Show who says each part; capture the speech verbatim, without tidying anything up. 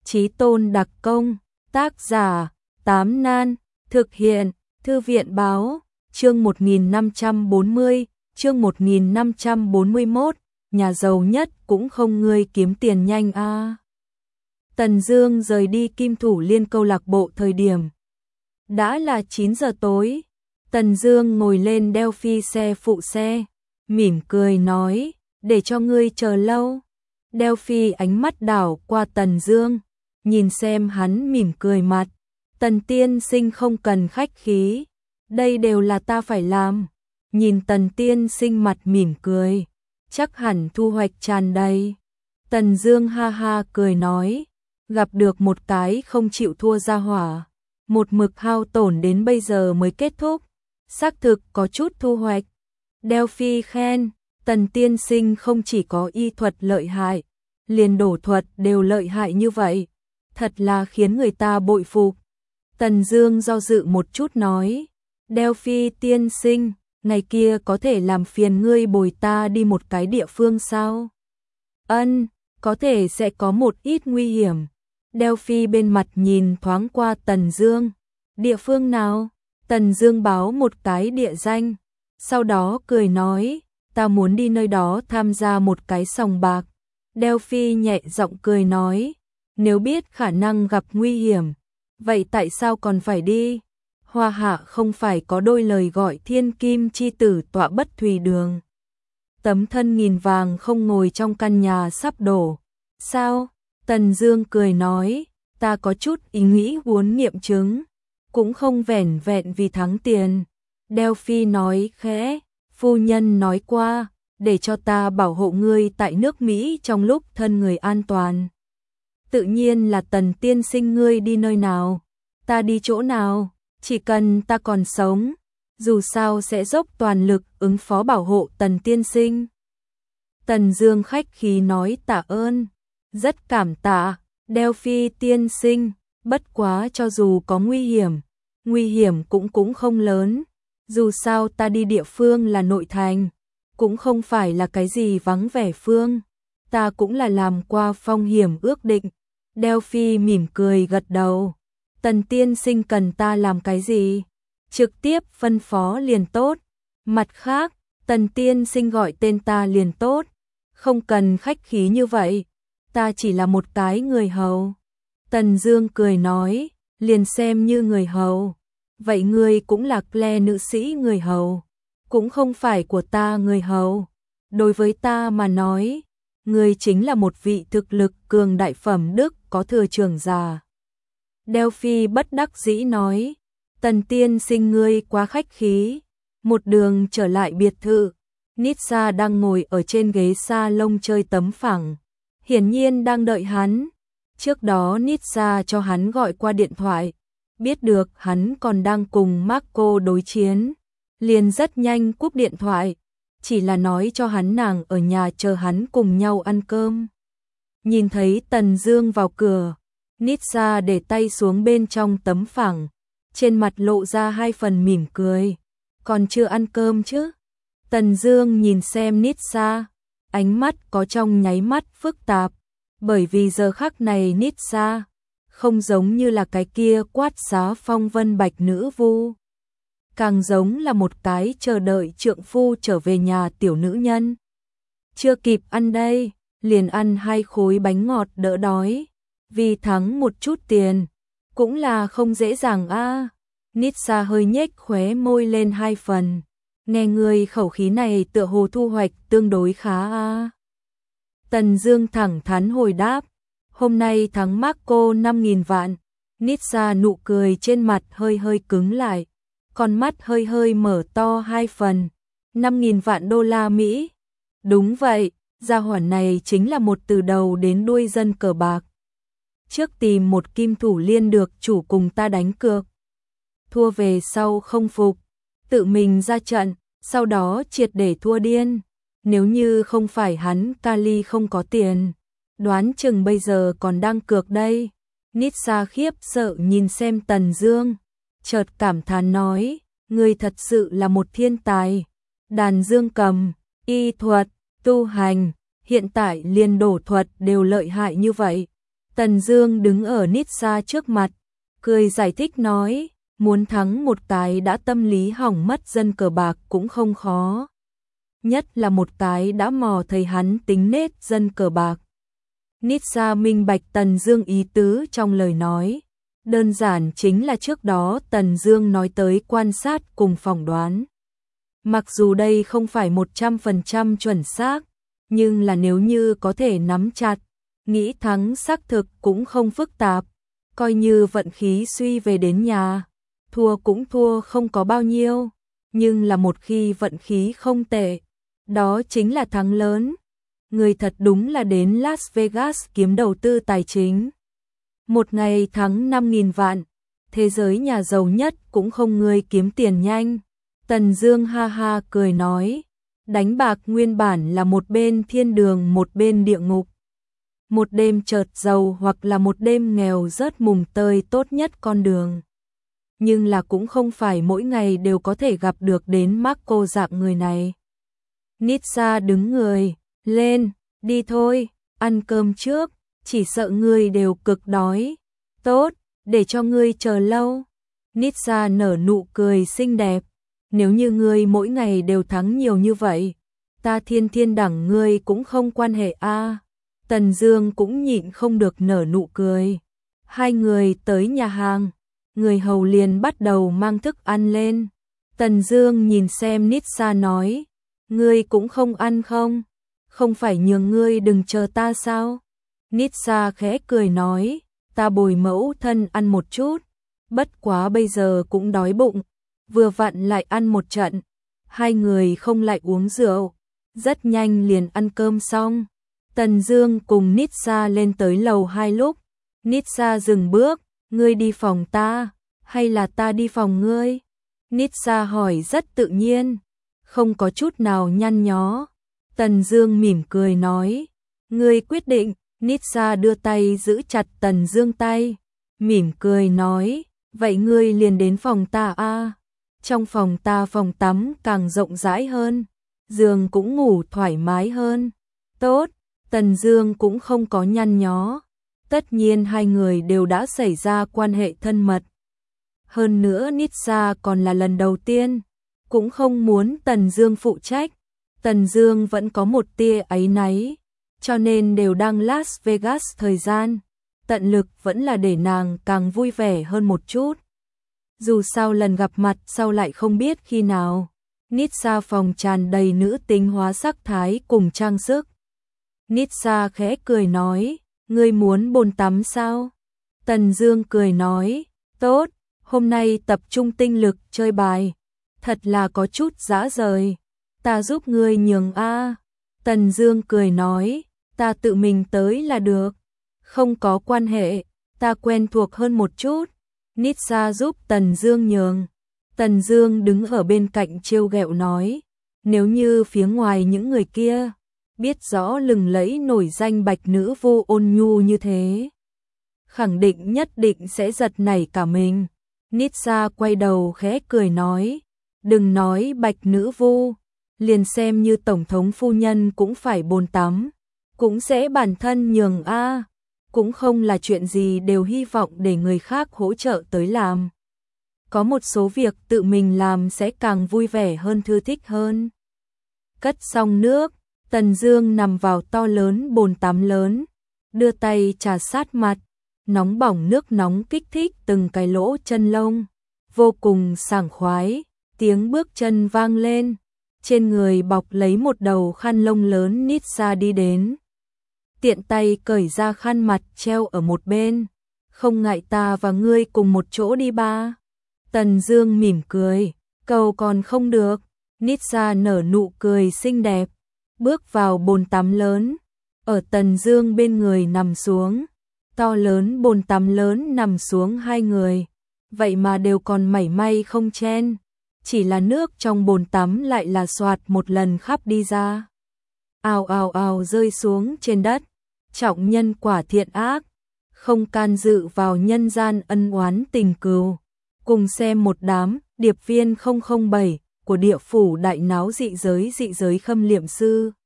Speaker 1: Chí tôn đặc công, tác giả, Tám Nan, thực hiện, Thư viện báo, chương một nghìn năm trăm bốn mươi, chương một nghìn năm trăm bốn mươi mốt, nhà giàu nhất cũng không ngươi kiếm tiền nhanh a. À. Tần Dương rời đi Kim Thủ Liên câu lạc bộ thời điểm đã là chín giờ tối. Tần Dương ngồi lên Delphi xe phụ xe, mỉm cười nói, để cho ngươi chờ lâu. Delphi ánh mắt đảo qua Tần Dương, nhìn xem hắn mỉm cười mặt. Tần tiên sinh không cần khách khí, đây đều là ta phải làm. Nhìn Tần tiên sinh mặt mỉm cười, chắc hẳn thu hoạch tràn đầy. Tần Dương ha ha cười nói, gặp được một cái không chịu thua ra hỏa, một mực hao tổn đến bây giờ mới kết thúc, xác thực có chút thu hoạch. Delphi khen, Tần tiên sinh không chỉ có y thuật lợi hại, liền đổ thuật đều lợi hại như vậy, thật là khiến người ta bội phục. Tần Dương do dự một chút nói, Delphi tiên sinh, ngày kia có thể làm phiền ngươi bồi ta đi một cái địa phương sao? Ân, có thể sẽ có một ít nguy hiểm. Delphi bên mặt nhìn thoáng qua Tần Dương, địa phương nào? Tần Dương báo một cái địa danh, sau đó cười nói, ta muốn đi nơi đó tham gia một cái sòng bạc. Delphi nhẹ giọng cười nói, nếu biết khả năng gặp nguy hiểm, vậy tại sao còn phải đi? Hoa hạ không phải có đôi lời gọi thiên kim chi tử tọa bất thùy đường. Tấm thân nghìn vàng không ngồi trong căn nhà sắp đổ. Sao? Tần Dương cười nói, ta có chút ý nghĩ muốn nghiệm chứng, cũng không vẻn vẹn vì thắng tiền. Delphi nói khẽ, phu nhân nói qua, để cho ta bảo hộ ngươi tại nước Mỹ trong lúc thân người an toàn. Tự nhiên là Tần tiên sinh ngươi đi nơi nào, ta đi chỗ nào, chỉ cần ta còn sống, dù sao sẽ dốc toàn lực ứng phó bảo hộ Tần tiên sinh. Tần Dương khách khí nói tạ ơn, rất cảm tạ, Delphi tiên sinh, bất quá cho dù có nguy hiểm, nguy hiểm cũng cũng không lớn, dù sao ta đi địa phương là nội thành, cũng không phải là cái gì vắng vẻ phương, ta cũng là làm qua phong hiểm ước định. Delphi mỉm cười gật đầu, Tần tiên sinh cần ta làm cái gì? Trực tiếp phân phó liền tốt, mặt khác, Tần tiên sinh gọi tên ta liền tốt, không cần khách khí như vậy, ta chỉ là một cái người hầu. Tần Dương cười nói, liền xem như người hầu, vậy ngươi cũng là Claire nữ sĩ người hầu, cũng không phải của ta người hầu. Đối với ta mà nói, ngươi chính là một vị thực lực cường đại phẩm đức có thừa trưởng giả. Delphi bất đắc dĩ nói, Tần tiên sinh ngươi quá khách khí. Một đường trở lại biệt thự, Nitsa đang ngồi ở trên ghế salon chơi tấm phẳng, hiển nhiên đang đợi hắn. Trước đó Nitsa cho hắn gọi qua điện thoại, biết được hắn còn đang cùng Marco đối chiến, liền rất nhanh cúp điện thoại, chỉ là nói cho hắn nàng ở nhà chờ hắn cùng nhau ăn cơm. Nhìn thấy Tần Dương vào cửa, Nitsa để tay xuống bên trong tấm phẳng, trên mặt lộ ra hai phần mỉm cười, còn chưa ăn cơm chứ? Tần Dương nhìn xem Nitsa, ánh mắt có trong nháy mắt phức tạp, bởi vì giờ khắc này Nitsa không giống như là cái kia quát xá phong vân bạch nữ vu, càng giống là một cái chờ đợi trượng phu trở về nhà tiểu nữ nhân. Chưa kịp ăn đây, liền ăn hai khối bánh ngọt đỡ đói, vì thắng một chút tiền, cũng là không dễ dàng a. À. Nitsa hơi nhếch khóe môi lên hai phần, nghe người khẩu khí này tựa hồ thu hoạch tương đối khá a. À. Tần Dương thẳng thắn hồi đáp, hôm nay thắng Marco năm nghìn vạn. Nitsa nụ cười trên mặt hơi hơi cứng lại, con mắt hơi hơi mở to hai phần, năm nghìn vạn đô la Mỹ. Đúng vậy, gia hỏa này chính là một từ đầu đến đuôi dân cờ bạc. Trước tìm một Kim Thủ Liên được chủ cùng ta đánh cược, thua về sau không phục, tự mình ra trận, sau đó triệt để thua điên. Nếu như không phải hắn Kali không có tiền, đoán chừng bây giờ còn đang cược đây. Nitsa khiếp sợ nhìn xem Tần Dương, chợt cảm thán nói, ngươi thật sự là một thiên tài. Đàn dương cầm, y thuật, tu hành, hiện tại liền đổ thuật đều lợi hại như vậy, Tần Dương đứng ở Nitsa trước mặt, cười giải thích nói, muốn thắng một cái đã tâm lý hỏng mất dân cờ bạc cũng không khó. Nhất là một cái đã mò thấy hắn tính nết dân cờ bạc. Nitsa minh bạch Tần Dương ý tứ trong lời nói. Đơn giản chính là trước đó Tần Dương nói tới quan sát cùng phỏng đoán. Mặc dù đây không phải một trăm phần trăm chuẩn xác, nhưng là nếu như có thể nắm chặt, nghĩ thắng xác thực cũng không phức tạp. Coi như vận khí suy về đến nhà, thua cũng thua không có bao nhiêu, nhưng là một khi vận khí không tệ, đó chính là thắng lớn. Người thật đúng là đến Las Vegas kiếm đầu tư tài chính. Một ngày thắng năm nghìn vạn, thế giới nhà giàu nhất cũng không người kiếm tiền nhanh. Tần Dương ha ha cười nói, đánh bạc nguyên bản là một bên thiên đường một bên địa ngục. Một đêm chợt giàu hoặc là một đêm nghèo rớt mùng tơi tốt nhất con đường. Nhưng là cũng không phải mỗi ngày đều có thể gặp được đến Marco dạng người này. Nitsa đứng người lên, đi thôi, ăn cơm trước, chỉ sợ ngươi đều cực đói. Tốt, để cho ngươi chờ lâu. Nitsa nở nụ cười xinh đẹp, nếu như ngươi mỗi ngày đều thắng nhiều như vậy, ta thiên thiên đẳng ngươi cũng không quan hệ a. À. Tần Dương cũng nhịn không được nở nụ cười. Hai người tới nhà hàng, người hầu liền bắt đầu mang thức ăn lên. Tần Dương nhìn xem Nitsa nói, ngươi cũng không ăn không? Không phải nhường ngươi đừng chờ ta sao? Nitsa khẽ cười nói, ta bồi mẫu thân ăn một chút, bất quá bây giờ cũng đói bụng, vừa vặn lại ăn một trận. Hai người không lại uống rượu, rất nhanh liền ăn cơm xong. Tần Dương cùng Nitsa lên tới lầu hai lúc, Nitsa dừng bước, ngươi đi phòng ta, hay là ta đi phòng ngươi? Nitsa hỏi rất tự nhiên, không có chút nào nhăn nhó. Tần Dương mỉm cười nói, ngươi quyết định. Nitsa đưa tay giữ chặt Tần Dương tay, mỉm cười nói, vậy ngươi liền đến phòng ta a. À. Trong phòng ta phòng tắm càng rộng rãi hơn, giường cũng ngủ thoải mái hơn. Tốt, Tần Dương cũng không có nhăn nhó. Tất nhiên hai người đều đã xảy ra quan hệ thân mật. Hơn nữa Nitsa còn là lần đầu tiên, cũng không muốn Tần Dương phụ trách. Tần Dương vẫn có một tia áy náy, cho nên đều đang Las Vegas thời gian, tận lực vẫn là để nàng càng vui vẻ hơn một chút. Dù sao lần gặp mặt sau lại không biết khi nào. Nitsa phòng tràn đầy nữ tính hóa sắc thái cùng trang sức. Nitsa khẽ cười nói, ngươi muốn bồn tắm sao? Tần Dương cười nói, tốt, hôm nay tập trung tinh lực chơi bài, thật là có chút dã rời, ta giúp ngươi nhường a. Tần Dương cười nói, ta tự mình tới là được, không có quan hệ, ta quen thuộc hơn một chút. Nitsa giúp Tần Dương nhường. Tần Dương đứng ở bên cạnh trêu ghẹo nói, nếu như phía ngoài những người kia biết rõ lừng lẫy nổi danh bạch nữ vô ôn nhu như thế, khẳng định nhất định sẽ giật nảy cả mình. Nitsa quay đầu khẽ cười nói, đừng nói bạch nữ vô, liền xem như tổng thống phu nhân cũng phải bồn tắm, cũng sẽ bản thân nhường a, cũng không là chuyện gì đều hy vọng để người khác hỗ trợ tới làm. Có một số việc tự mình làm sẽ càng vui vẻ hơn, thư thích hơn. Cất xong nước, Tần Dương nằm vào to lớn bồn tắm lớn, đưa tay trà sát mặt, nóng bỏng nước nóng kích thích từng cái lỗ chân lông, vô cùng sảng khoái. Tiếng bước chân vang lên, trên người bọc lấy một đầu khăn lông lớn. Nitsa đi đến, tiện tay cởi ra khăn mặt treo ở một bên, không ngại ta và ngươi cùng một chỗ đi ba. Tần Dương mỉm cười, cầu còn không được. Nitsa nở nụ cười xinh đẹp, bước vào bồn tắm lớn, ở Tần Dương bên người nằm xuống. To lớn bồn tắm lớn nằm xuống hai người, vậy mà đều còn mảy may không chen, chỉ là nước trong bồn tắm lại là xoạt một lần khắp đi ra. Ào ào ào rơi xuống trên đất. Trọng nhân quả thiện ác, không can dự vào nhân gian ân oán tình cừu. Cùng xem một đám điệp viên không không bảy của địa phủ đại náo dị giới dị giới khâm liệm sư.